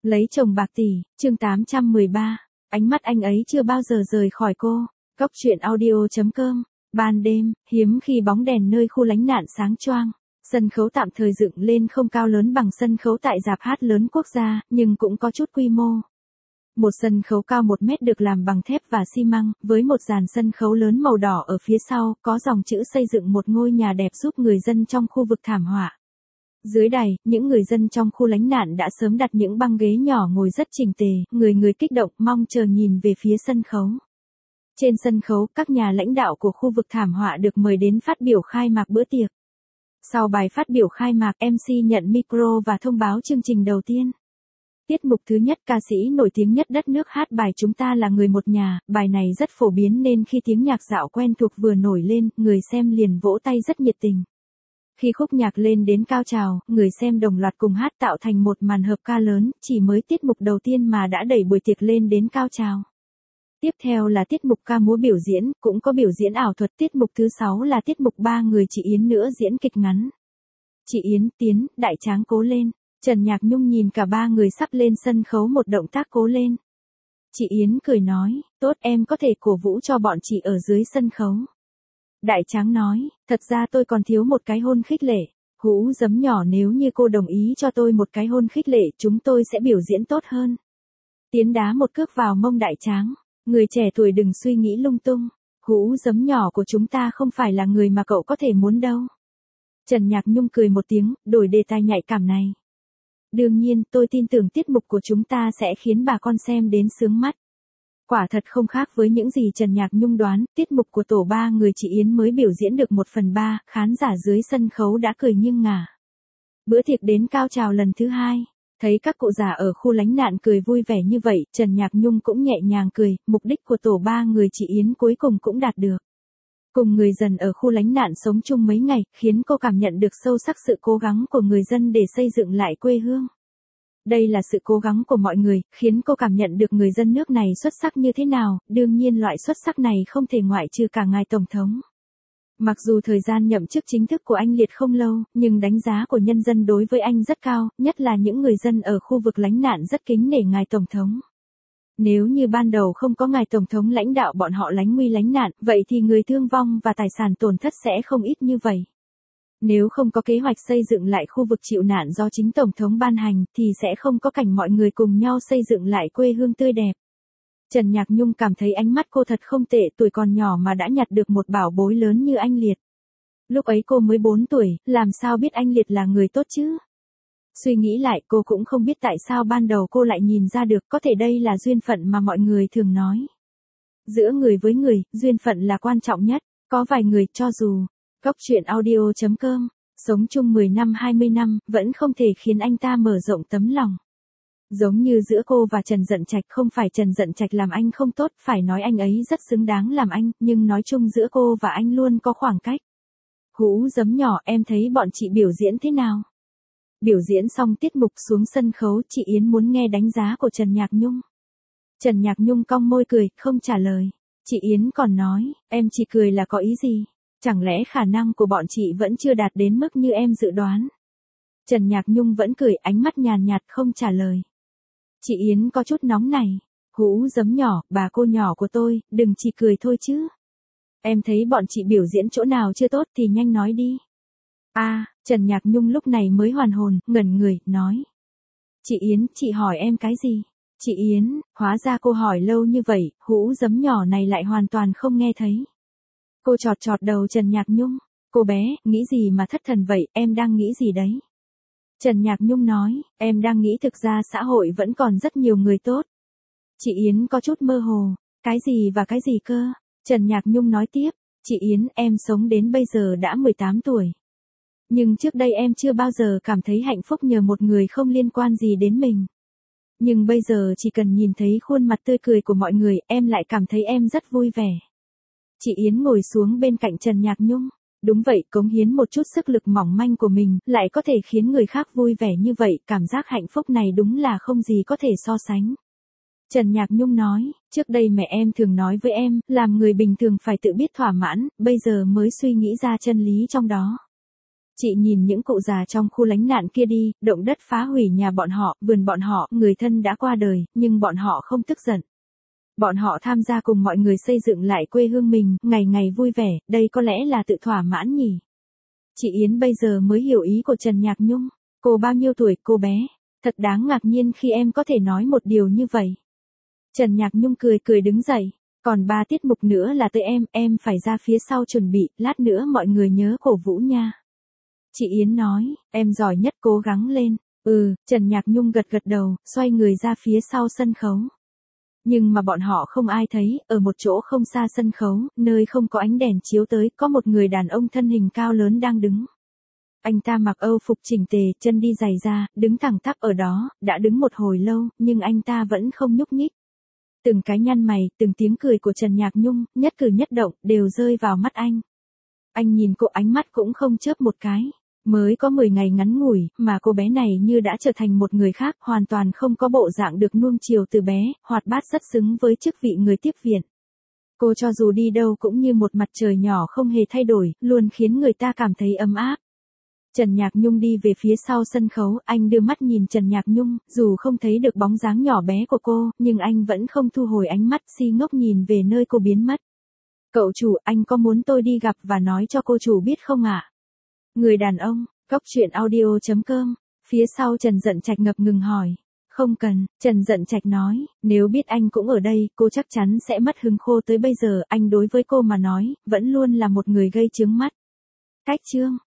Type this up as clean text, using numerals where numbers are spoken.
Lấy chồng bạc tỷ, chương 813. Ánh mắt anh ấy chưa bao giờ rời khỏi cô. Cốc truyện audio.com. Ban đêm, hiếm khi bóng đèn nơi khu lánh nạn sáng choang. Sân khấu tạm thời dựng lên không cao lớn bằng sân khấu tại rạp hát lớn quốc gia, nhưng cũng có chút quy mô. Một sân khấu cao 1 mét được làm bằng thép và xi măng, với một dàn sân khấu lớn màu đỏ ở phía sau, có dòng chữ xây dựng một ngôi nhà đẹp giúp người dân trong khu vực thảm họa. Dưới đài, những người dân trong khu lánh nạn đã sớm đặt những băng ghế nhỏ ngồi rất chỉnh tề, người kích động mong chờ nhìn về phía sân khấu. Trên sân khấu, các nhà lãnh đạo của khu vực thảm họa được mời đến phát biểu khai mạc bữa tiệc. Sau bài phát biểu khai mạc, MC nhận micro và thông báo chương trình đầu tiên. Tiết mục thứ nhất, ca sĩ nổi tiếng nhất đất nước hát bài Chúng ta là người một nhà. Bài này rất phổ biến nên khi tiếng nhạc dạo quen thuộc vừa nổi lên, người xem liền vỗ tay rất nhiệt tình. Khi khúc nhạc lên đến cao trào, người xem đồng loạt cùng hát tạo thành một màn hợp ca lớn, chỉ mới tiết mục đầu tiên mà đã đẩy buổi tiệc lên đến cao trào. Tiếp theo là tiết mục ca múa biểu diễn, cũng có biểu diễn ảo thuật. Tiết mục thứ 6 là tiết mục 3 người chị Yến nữa diễn kịch ngắn. Chị Yến, Tiến, Đại Tráng cố lên. Trần Nhạc Nhung nhìn cả 3 người sắp lên sân khấu một động tác cố lên. Chị Yến cười nói, tốt, em có thể cổ vũ cho bọn chị ở dưới sân khấu. Đại Tráng nói, thật ra tôi còn thiếu một cái hôn khích lệ. Hũ giấm nhỏ, nếu như cô đồng ý cho tôi một cái hôn khích lệ, chúng tôi sẽ biểu diễn tốt hơn. Tiến đá một cước vào mông Đại Tráng. Người trẻ tuổi đừng suy nghĩ lung tung. Hũ giấm nhỏ của chúng ta không phải là người mà cậu có thể muốn đâu. Trần Nhạc Nhung cười một tiếng, đổi đề tài nhạy cảm này. Đương nhiên, tôi tin tưởng tiết mục của chúng ta sẽ khiến bà con xem đến sướng mắt. Quả thật không khác với những gì Trần Nhạc Nhung đoán, tiết mục của tổ 3 người chị Yến mới biểu diễn được 1/3, khán giả dưới sân khấu đã cười nghiêng ngả. Bữa tiệc đến cao trào lần thứ 2. Thấy các cụ già ở khu lánh nạn cười vui vẻ như vậy, Trần Nhạc Nhung cũng nhẹ nhàng cười, mục đích của tổ 3 người chị Yến cuối cùng cũng đạt được. Cùng người dân ở khu lánh nạn sống chung mấy ngày, khiến cô cảm nhận được sâu sắc sự cố gắng của người dân để xây dựng lại quê hương. Đây là sự cố gắng của mọi người, khiến cô cảm nhận được người dân nước này xuất sắc như thế nào, đương nhiên loại xuất sắc này không thể ngoại trừ cả ngài Tổng thống. Mặc dù thời gian nhậm chức chính thức của anh Liệt không lâu, nhưng đánh giá của nhân dân đối với anh rất cao, nhất là những người dân ở khu vực lánh nạn rất kính nể ngài Tổng thống. Nếu như ban đầu không có ngài Tổng thống lãnh đạo bọn họ lánh nguy lánh nạn, vậy thì người thương vong và tài sản tổn thất sẽ không ít như vậy. Nếu không có kế hoạch xây dựng lại khu vực chịu nạn do chính Tổng thống ban hành, thì sẽ không có cảnh mọi người cùng nhau xây dựng lại quê hương tươi đẹp. Trần Nhạc Nhung cảm thấy ánh mắt cô thật không tệ, tuổi còn nhỏ mà đã nhặt được một bảo bối lớn như anh Liệt. Lúc ấy cô mới 4 tuổi, làm sao biết anh Liệt là người tốt chứ? Suy nghĩ lại, cô cũng không biết tại sao ban đầu cô lại nhìn ra được, có thể đây là duyên phận mà mọi người thường nói. Giữa người với người, duyên phận là quan trọng nhất, có vài người, cho dù Cốc truyện audio.com, sống chung 10 năm 20 năm, vẫn không thể khiến anh ta mở rộng tấm lòng. Giống như giữa cô và Trần Dận Trạch, không phải Trần Dận Trạch làm anh không tốt, phải nói anh ấy rất xứng đáng làm anh, nhưng nói chung giữa cô và anh luôn có khoảng cách. Hũ giấm nhỏ, em thấy bọn chị biểu diễn thế nào? Biểu diễn xong tiết mục xuống sân khấu, chị Yến muốn nghe đánh giá của Trần Nhạc Nhung. Trần Nhạc Nhung cong môi cười, không trả lời. Chị Yến còn nói, em chỉ cười là có ý gì? Chẳng lẽ khả năng của bọn chị vẫn chưa đạt đến mức như em dự đoán? Trần Nhạc Nhung vẫn cười, ánh mắt nhàn nhạt không trả lời. Chị Yến có chút nóng này. Hũ giấm nhỏ, bà cô nhỏ của tôi, đừng chỉ cười thôi chứ. Em thấy bọn chị biểu diễn chỗ nào chưa tốt thì nhanh nói đi. Trần Nhạc Nhung lúc này mới hoàn hồn, ngẩn người, nói. Chị Yến, chị hỏi em cái gì? Chị Yến, hóa ra cô hỏi lâu như vậy, hũ giấm nhỏ này lại hoàn toàn không nghe thấy. Cô chọt chọt đầu Trần Nhạc Nhung. Cô bé, nghĩ gì mà thất thần vậy, em đang nghĩ gì đấy? Trần Nhạc Nhung nói, em đang nghĩ thực ra xã hội vẫn còn rất nhiều người tốt. Chị Yến có chút mơ hồ, cái gì và cái gì cơ? Trần Nhạc Nhung nói tiếp, chị Yến, em sống đến bây giờ đã 18 tuổi. Nhưng trước đây em chưa bao giờ cảm thấy hạnh phúc nhờ một người không liên quan gì đến mình. Nhưng bây giờ chỉ cần nhìn thấy khuôn mặt tươi cười của mọi người, em lại cảm thấy em rất vui vẻ. Chị Yến ngồi xuống bên cạnh Trần Nhạc Nhung. Đúng vậy, cống hiến một chút sức lực mỏng manh của mình, lại có thể khiến người khác vui vẻ như vậy, cảm giác hạnh phúc này đúng là không gì có thể so sánh. Trần Nhạc Nhung nói, trước đây mẹ em thường nói với em, làm người bình thường phải tự biết thỏa mãn, bây giờ mới suy nghĩ ra chân lý trong đó. Chị nhìn những cụ già trong khu lánh nạn kia đi, động đất phá hủy nhà bọn họ, vườn bọn họ, người thân đã qua đời, nhưng bọn họ không tức giận. Bọn họ tham gia cùng mọi người xây dựng lại quê hương mình, ngày ngày vui vẻ, đây có lẽ là tự thỏa mãn nhỉ. Chị Yến bây giờ mới hiểu ý của Trần Nhạc Nhung. Cô bao nhiêu tuổi, cô bé? Thật đáng ngạc nhiên khi em có thể nói một điều như vậy. Trần Nhạc Nhung cười cười đứng dậy. Còn 3 tiết mục nữa là tới em phải ra phía sau chuẩn bị, lát nữa mọi người nhớ cổ vũ nha. Chị Yến nói, em giỏi nhất, cố gắng lên. Trần Nhạc Nhung gật gật đầu, xoay người ra phía sau sân khấu. Nhưng mà bọn họ không ai thấy, ở một chỗ không xa sân khấu, nơi không có ánh đèn chiếu tới, có một người đàn ông thân hình cao lớn đang đứng. Anh ta mặc Âu phục chỉnh tề, chân đi giày da, đứng thẳng tắp ở đó, đã đứng một hồi lâu, nhưng anh ta vẫn không nhúc nhích. Từng cái nhăn mày, từng tiếng cười của Trần Nhạc Nhung, nhất cử nhất động, đều rơi vào mắt anh. Anh nhìn cô, ánh mắt cũng không chớp một cái. Mới có 10 ngày ngắn ngủi, mà cô bé này như đã trở thành một người khác, hoàn toàn không có bộ dạng được nuông chiều từ bé, hoạt bát rất xứng với chức vị người tiếp viện. Cô cho dù đi đâu cũng như một mặt trời nhỏ không hề thay đổi, luôn khiến người ta cảm thấy ấm áp. Trần Nhạc Nhung đi về phía sau sân khấu, anh đưa mắt nhìn Trần Nhạc Nhung, dù không thấy được bóng dáng nhỏ bé của cô, nhưng anh vẫn không thu hồi ánh mắt, si ngốc nhìn về nơi cô biến mất. Cậu chủ, anh có muốn tôi đi gặp và nói cho cô chủ biết không ạ? Người đàn ông, Cóc Truyện Audio.com, phía sau Trần Dận Trạch ngập ngừng hỏi. Không cần, Trần Dận Trạch nói, nếu biết anh cũng ở đây, cô chắc chắn sẽ mất hứng khô tới bây giờ, anh đối với cô mà nói, vẫn luôn là một người gây chướng mắt. Cách chương.